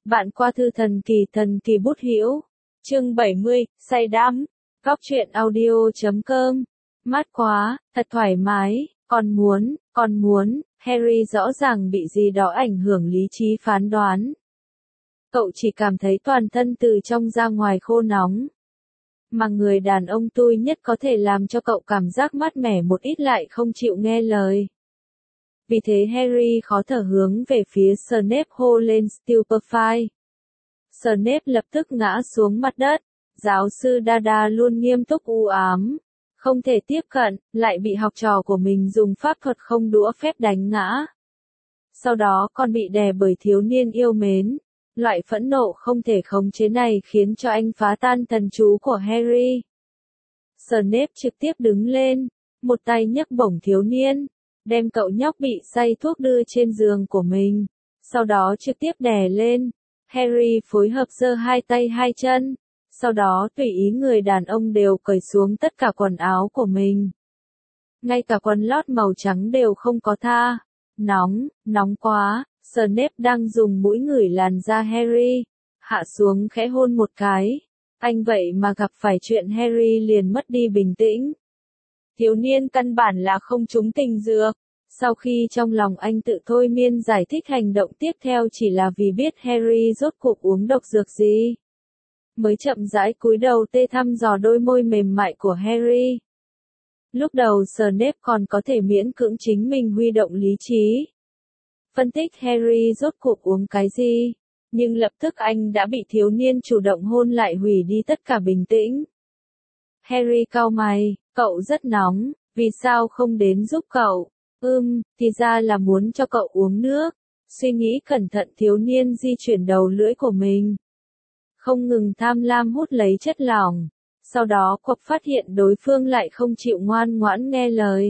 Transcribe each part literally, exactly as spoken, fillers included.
Bạn qua thư thần kỳ thần kỳ bút hữu. Chương bảy mươi, say đắm. Góc truyện audio chấm com. Mát quá, thật thoải mái, con muốn, con muốn, Harry rõ ràng bị gì đó ảnh hưởng lý trí phán đoán. Cậu chỉ cảm thấy toàn thân từ trong ra ngoài khô nóng. Mà người đàn ông tui nhất có thể làm cho cậu cảm giác mát mẻ một ít lại không chịu nghe lời. Vì thế Harry khó thở hướng về phía Snape hô lên Stupefy. Snape lập tức ngã xuống mặt đất. Giáo sư Dada luôn nghiêm túc u ám. Không thể tiếp cận, lại bị học trò của mình dùng pháp thuật không đũa phép đánh ngã. Sau đó còn bị đè bởi thiếu niên yêu mến. Loại phẫn nộ không thể khống chế này khiến cho anh phá tan thần chú của Harry. Snape trực tiếp đứng lên, một tay nhấc bổng thiếu niên, đem cậu nhóc bị say thuốc đưa trên giường của mình, sau đó trực tiếp đè lên. Harry phối hợp giơ hai tay hai chân, sau đó tùy ý người đàn ông đều cởi xuống tất cả quần áo của mình. Ngay cả quần lót màu trắng đều không có tha. Nóng, nóng quá, Snape đang dùng mũi ngửi làn da Harry, hạ xuống khẽ hôn một cái. Anh vậy mà gặp phải chuyện Harry liền mất đi bình tĩnh. Thiếu niên căn bản là không trúng tình dược. Sau khi trong lòng anh tự thôi miên giải thích hành động tiếp theo chỉ là vì biết Harry rốt cuộc uống độc dược gì. Mới chậm rãi cúi đầu tê thăm dò đôi môi mềm mại của Harry. Lúc đầu Snape còn có thể miễn cưỡng chính mình huy động lý trí. Phân tích Harry rốt cuộc uống cái gì, nhưng lập tức anh đã bị thiếu niên chủ động hôn lại hủy đi tất cả bình tĩnh. Harry cau mày, cậu rất nóng, vì sao không đến giúp cậu? Ừm, thì ra là muốn cho cậu uống nước. Suy nghĩ cẩn thận thiếu niên di chuyển đầu lưỡi của mình. Không ngừng tham lam hút lấy chất lỏng. Sau đó quặp phát hiện đối phương lại không chịu ngoan ngoãn nghe lời.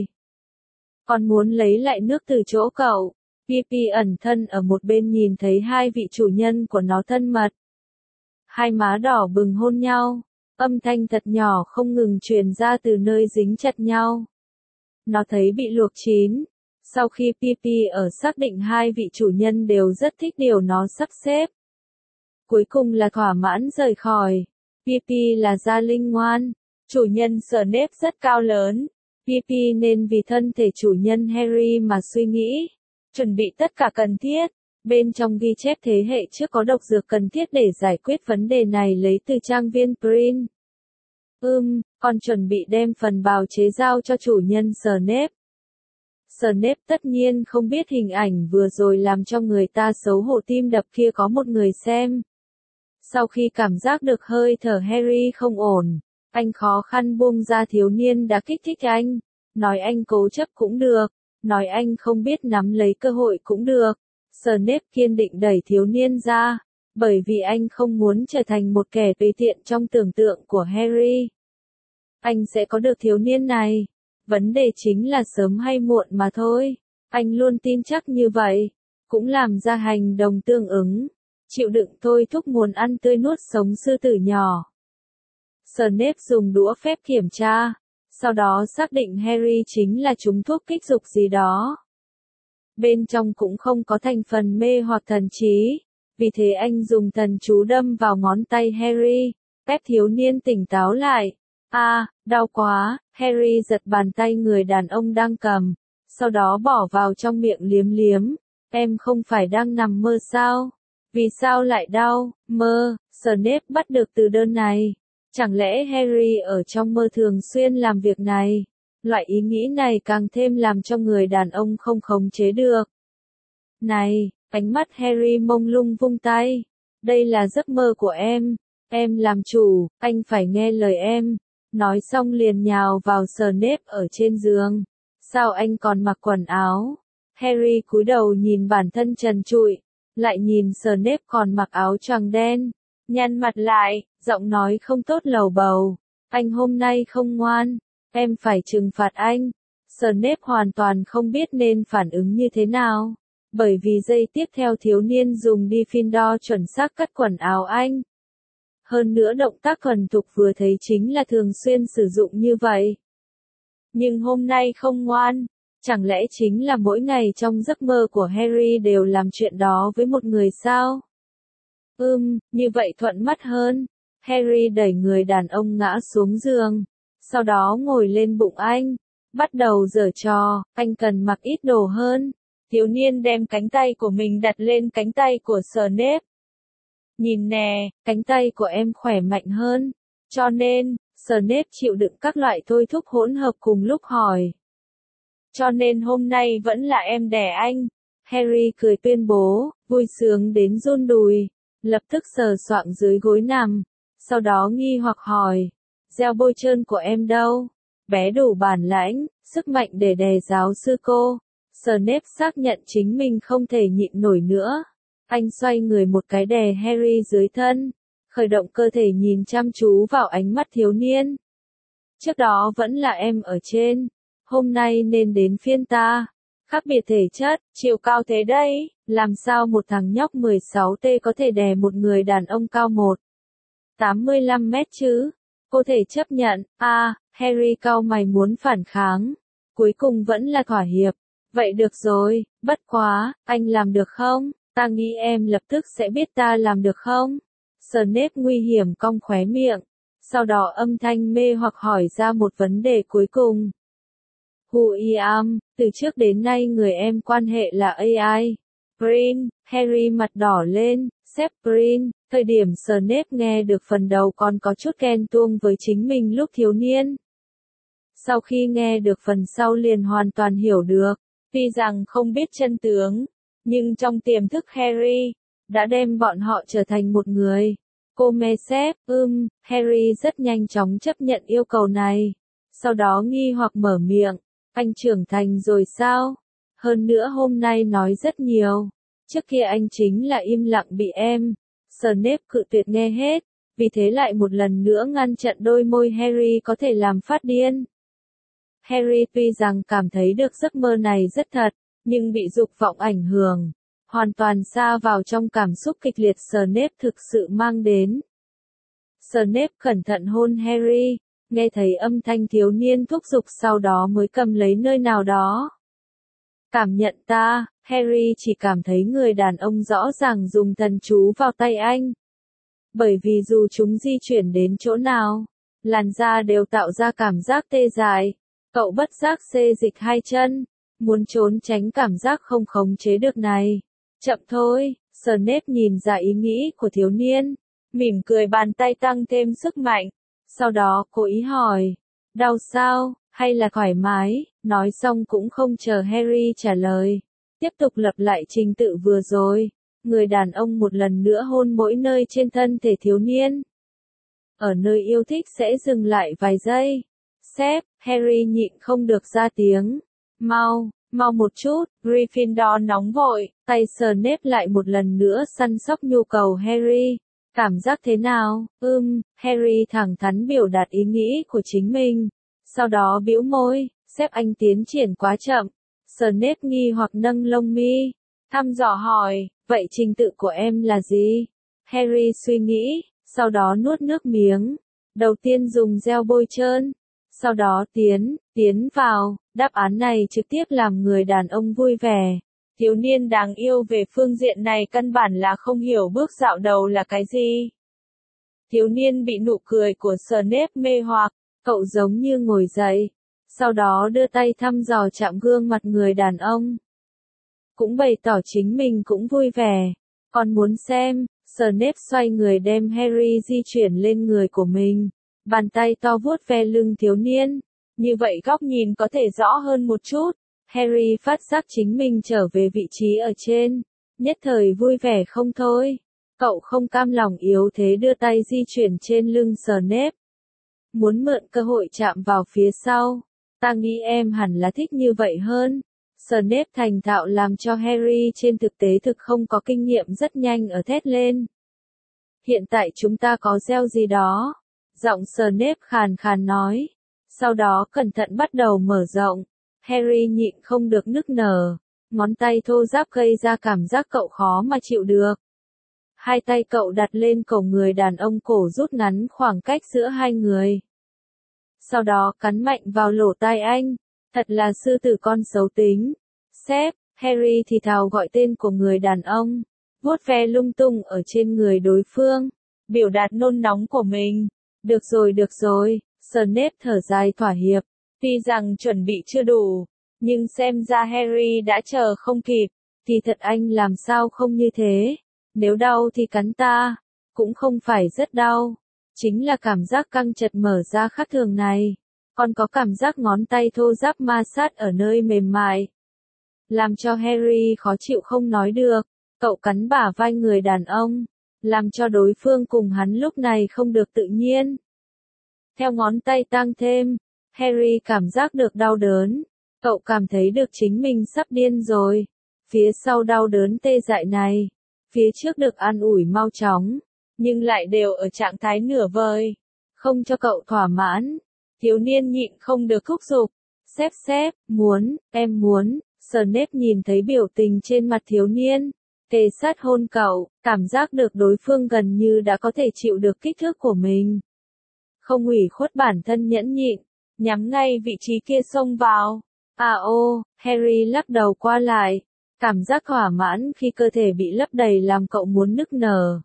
Còn muốn lấy lại nước từ chỗ cậu. Pipi ẩn thân ở một bên nhìn thấy hai vị chủ nhân của nó thân mật. Hai má đỏ bừng hôn nhau. Âm thanh thật nhỏ không ngừng truyền ra từ nơi dính chặt nhau. Nó thấy bị luộc chín. Sau khi Pipi ở xác định hai vị chủ nhân đều rất thích điều nó sắp xếp. Cuối cùng là thỏa mãn rời khỏi. Pipi là gia linh ngoan. Chủ nhân Snape rất cao lớn. Pipi nên vì thân thể chủ nhân Harry mà suy nghĩ. Chuẩn bị tất cả cần thiết. Bên trong ghi chép thế hệ trước có độc dược cần thiết để giải quyết vấn đề này lấy từ trang viên Prin. Ừm, còn chuẩn bị đem phần bào chế giao cho chủ nhân Snape. Snape tất nhiên không biết hình ảnh vừa rồi làm cho người ta xấu hổ tim đập kia có một người xem. Sau khi cảm giác được hơi thở Harry không ổn, anh khó khăn buông ra thiếu niên đã kích thích anh. Nói anh cố chấp cũng được, nói anh không biết nắm lấy cơ hội cũng được. Snape kiên định đẩy thiếu niên ra, bởi vì anh không muốn trở thành một kẻ tùy tiện trong tưởng tượng của Harry. Anh sẽ có được thiếu niên này. Vấn đề chính là sớm hay muộn mà thôi. Anh luôn tin chắc như vậy. Cũng làm ra hành động tương ứng. Chịu đựng thôi thúc muốn ăn tươi nuốt sống sư tử nhỏ. Snape dùng đũa phép kiểm tra. Sau đó xác định Harry chính là trúng thuốc kích dục gì đó. Bên trong cũng không có thành phần mê hoặc thần trí. Vì thế anh dùng thần chú đâm vào ngón tay Harry. Ép thiếu niên tỉnh táo lại. À, đau quá. Harry giật bàn tay người đàn ông đang cầm. Sau đó bỏ vào trong miệng liếm liếm. Em không phải đang nằm mơ sao? Vì sao lại đau? Mơ. Snape bắt được từ đơn này. Chẳng lẽ Harry ở trong mơ thường xuyên làm việc này? Loại ý nghĩ này càng thêm làm cho người đàn ông không khống chế được. Này, ánh mắt Harry mông lung vung tay. Đây là giấc mơ của em. Em làm chủ, anh phải nghe lời em. Nói xong liền nhào vào Snape ở trên giường. Sao anh còn mặc quần áo? Harry cúi đầu nhìn bản thân trần trụi. Lại nhìn Snape còn mặc áo choàng đen. Nhăn mặt lại, giọng nói không tốt lầu bầu. Anh hôm nay không ngoan. Em phải trừng phạt anh. Snape hoàn toàn không biết nên phản ứng như thế nào. Bởi vì giây tiếp theo thiếu niên dùng đi phim đo chuẩn xác cắt quần áo anh. Hơn nữa động tác thuần thục vừa thấy chính là thường xuyên sử dụng như vậy. Nhưng hôm nay không ngoan. Chẳng lẽ chính là mỗi ngày trong giấc mơ của Harry đều làm chuyện đó với một người sao? Ừm, như vậy thuận mắt hơn. Harry đẩy người đàn ông ngã xuống giường, sau đó ngồi lên bụng anh, bắt đầu giở trò, anh cần mặc ít đồ hơn. Thiếu niên đem cánh tay của mình đặt lên cánh tay của Snape. Nhìn nè, cánh tay của em khỏe mạnh hơn. Cho nên, Snape chịu đựng các loại thôi thúc hỗn hợp cùng lúc hỏi. Cho nên hôm nay vẫn là em đẻ anh. Harry cười tuyên bố, vui sướng đến run đùi, lập tức sờ soạng dưới gối nằm, sau đó nghi hoặc hỏi, gel bôi trơn của em đâu? Bé đủ bản lãnh, sức mạnh để đè giáo sư cô. Snape xác nhận chính mình không thể nhịn nổi nữa. Anh xoay người một cái đè Harry dưới thân, khởi động cơ thể nhìn chăm chú vào ánh mắt thiếu niên. Trước đó vẫn là em ở trên, hôm nay nên đến phiên ta. Khác biệt thể chất, chiều cao thế đấy, làm sao một thằng nhóc mười sáu tuổi có thể đè một người đàn ông cao một phẩy tám mươi lăm mét chứ? Cô thể chấp nhận, a à, Harry cau mày muốn phản kháng. Cuối cùng vẫn là thỏa hiệp. Vậy được rồi, bất quá, anh làm được không? Ta nghĩ em lập tức sẽ biết ta làm được không? Snape nguy hiểm cong khóe miệng. Sau đó âm thanh mê hoặc hỏi ra một vấn đề cuối cùng. Who I am, từ trước đến nay người em quan hệ là a i. Green, Harry mặt đỏ lên, sếp Green, thời điểm Snape nghe được phần đầu còn có chút ghen tuông với chính mình lúc thiếu niên. Sau khi nghe được phần sau liền hoàn toàn hiểu được, tuy rằng không biết chân tướng, nhưng trong tiềm thức Harry, đã đem bọn họ trở thành một người. Cô mê sếp, ưm, Harry rất nhanh chóng chấp nhận yêu cầu này. Sau đó nghi hoặc mở miệng, anh trưởng thành rồi sao? Hơn nữa hôm nay nói rất nhiều. Trước kia anh chính là im lặng bị em. Snape cự tuyệt nghe hết, vì thế lại một lần nữa ngăn chặn đôi môi Harry có thể làm phát điên. Harry tuy rằng cảm thấy được giấc mơ này rất thật, nhưng bị dục vọng ảnh hưởng, hoàn toàn sa vào trong cảm xúc kịch liệt Snape thực sự mang đến. Snape cẩn thận hôn Harry, nghe thấy âm thanh thiếu niên thúc giục sau đó mới cầm lấy nơi nào đó. Cảm nhận ta, Harry chỉ cảm thấy người đàn ông rõ ràng dùng thần chú vào tay anh. Bởi vì dù chúng di chuyển đến chỗ nào, làn da đều tạo ra cảm giác tê dại. Cậu bất giác xê dịch hai chân, muốn trốn tránh cảm giác không khống chế được này. Chậm thôi, Snape nhìn ra ý nghĩ của thiếu niên, mỉm cười bàn tay tăng thêm sức mạnh. Sau đó cố ý hỏi, đau sao, hay là thoải mái, nói xong cũng không chờ Harry trả lời. Tiếp tục lặp lại trình tự vừa rồi, người đàn ông một lần nữa hôn mỗi nơi trên thân thể thiếu niên. Ở nơi yêu thích sẽ dừng lại vài giây. Sếp, Harry nhịn không được ra tiếng. Mau, mau một chút, Gryffindor nóng vội, tay Snape lại một lần nữa săn sóc nhu cầu Harry. Cảm giác thế nào? Ừm, Harry thẳng thắn biểu đạt ý nghĩ của chính mình. Sau đó bĩu môi, sếp anh tiến triển quá chậm. Snape nghi hoặc nâng lông mi, thăm dò hỏi, vậy trình tự của em là gì? Harry suy nghĩ, sau đó nuốt nước miếng. Đầu tiên dùng gel bôi trơn, sau đó tiến, tiến vào. Đáp án này trực tiếp làm người đàn ông vui vẻ. Thiếu niên đáng yêu về phương diện này căn bản là không hiểu bước dạo đầu là cái gì. Thiếu niên bị nụ cười của Snape mê hoặc, cậu giống như ngồi dậy, sau đó đưa tay thăm dò chạm gương mặt người đàn ông. Cũng bày tỏ chính mình cũng vui vẻ. Còn muốn xem, Snape xoay người đem Harry di chuyển lên người của mình. Bàn tay to vuốt ve lưng thiếu niên. Như vậy góc nhìn có thể rõ hơn một chút. Harry phát giác chính mình trở về vị trí ở trên. Nhất thời vui vẻ không thôi. Cậu không cam lòng yếu thế đưa tay di chuyển trên lưng Snape. Muốn mượn cơ hội chạm vào phía sau. Ta nghĩ em hẳn là thích như vậy hơn. Snape thành thạo làm cho Harry trên thực tế thực không có kinh nghiệm rất nhanh ở thét lên. Hiện tại chúng ta có gel gì đó? Giọng Snape khàn khàn nói. Sau đó cẩn thận bắt đầu mở rộng. Harry nhịn không được nức nở. Ngón tay thô ráp gây ra cảm giác cậu khó mà chịu được. Hai tay cậu đặt lên cổ người đàn ông, cổ rút ngắn khoảng cách giữa hai người. Sau đó cắn mạnh vào lỗ tai anh. Thật là sư tử con xấu tính. Sếp, Harry thì thào gọi tên của người đàn ông. vuốt ve lung tung ở trên người đối phương, biểu đạt nôn nóng của mình. Được rồi được rồi, Snape thở dài thỏa hiệp, tuy rằng chuẩn bị chưa đủ, nhưng xem ra Harry đã chờ không kịp, thì thật anh làm sao không như thế, nếu đau thì cắn ta, cũng không phải rất đau, chính là cảm giác căng chật mở ra khác thường này, còn có cảm giác ngón tay thô ráp ma sát ở nơi mềm mại, làm cho Harry khó chịu không nói được, cậu cắn bả vai người đàn ông, làm cho đối phương cùng hắn lúc này không được tự nhiên. Theo ngón tay tăng thêm, Harry cảm giác được đau đớn, cậu cảm thấy được chính mình sắp điên rồi, phía sau đau đớn tê dại này, phía trước được an ủi mau chóng, nhưng lại đều ở trạng thái nửa vời, không cho cậu thỏa mãn, thiếu niên nhịn không được thúc giục, xếp xếp, muốn, em muốn, Snape nhìn thấy biểu tình trên mặt thiếu niên, kề sát hôn cậu, cảm giác được đối phương gần như đã có thể chịu được kích thước của mình. Không ủy khuất bản thân nhẫn nhịn, nhắm ngay vị trí kia xông vào. À ô, Harry lắc đầu qua lại, cảm giác thỏa mãn khi cơ thể bị lấp đầy làm cậu muốn nức nở.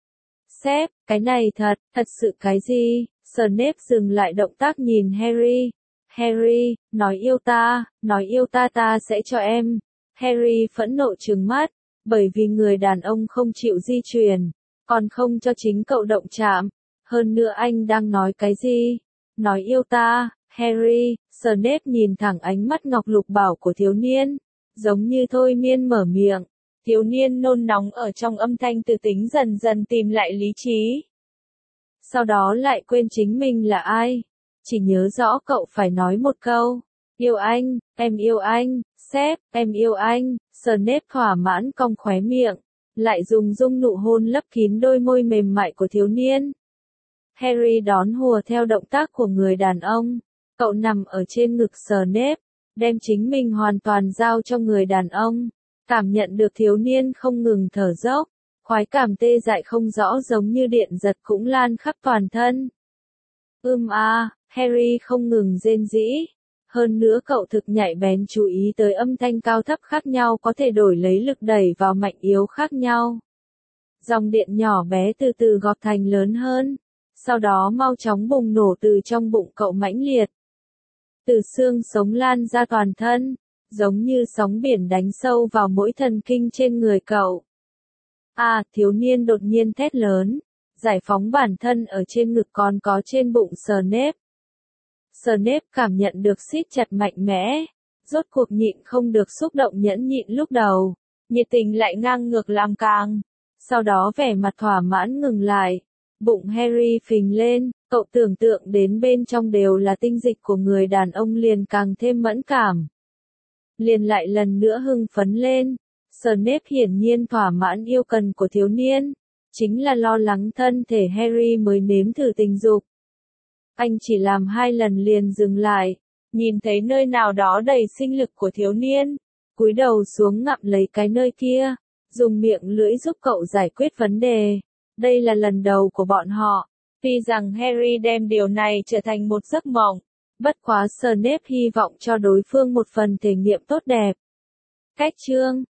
Sếp, cái này thật, thật sự cái gì? Snape dừng lại động tác nhìn Harry. Harry, nói yêu ta, nói yêu ta ta sẽ cho em. Harry phẫn nộ trừng mắt, bởi vì người đàn ông không chịu di chuyển, còn không cho chính cậu động chạm. Hơn nữa anh đang nói cái gì? Nói yêu ta, Harry, Snape nhìn thẳng ánh mắt ngọc lục bảo của thiếu niên, giống như thôi miên mở miệng. Thiếu niên nôn nóng ở trong âm thanh từ tính dần dần tìm lại lý trí. Sau đó lại quên chính mình là ai. Chỉ nhớ rõ cậu phải nói một câu. Yêu anh, em yêu anh, sếp, em yêu anh. Snape thỏa mãn cong khóe miệng, lại dùng dung nụ hôn lấp kín đôi môi mềm mại của thiếu niên. Harry đón hùa theo động tác của người đàn ông. Cậu nằm ở trên ngực Snape, đem chính mình hoàn toàn giao cho người đàn ông. Cảm nhận được thiếu niên không ngừng thở dốc, khoái cảm tê dại không rõ giống như điện giật cũng lan khắp toàn thân. Ưm a, Harry không ngừng rên rỉ. Hơn nữa cậu thực nhạy bén chú ý tới âm thanh cao thấp khác nhau có thể đổi lấy lực đẩy vào mạnh yếu khác nhau. Dòng điện nhỏ bé từ từ gọt thành lớn hơn, sau đó mau chóng bùng nổ từ trong bụng cậu mãnh liệt. Từ xương sống lan ra toàn thân, giống như sóng biển đánh sâu vào mỗi thần kinh trên người cậu. À, thiếu niên đột nhiên thét lớn, giải phóng bản thân ở trên ngực còn có trên bụng Snape. Snape cảm nhận được siết chặt mạnh mẽ, rốt cuộc nhịn không được xúc động nhẫn nhịn lúc đầu, nhiệt tình lại ngang ngược làm càng. Sau đó vẻ mặt thỏa mãn ngừng lại, bụng Harry phình lên, cậu tưởng tượng đến bên trong đều là tinh dịch của người đàn ông liền càng thêm mẫn cảm. Liền lại lần nữa hưng phấn lên, Snape hiển nhiên thỏa mãn yêu cần của thiếu niên, chính là lo lắng thân thể Harry mới nếm thử tình dục. Anh chỉ làm hai lần liền dừng lại, nhìn thấy nơi nào đó đầy sinh lực của thiếu niên, cúi đầu xuống ngậm lấy cái nơi kia, dùng miệng lưỡi giúp cậu giải quyết vấn đề. Đây là lần đầu của bọn họ, tuy rằng Harry đem điều này trở thành một giấc mộng, bất quá Snape hy vọng cho đối phương một phần thể nghiệm tốt đẹp. Cách chương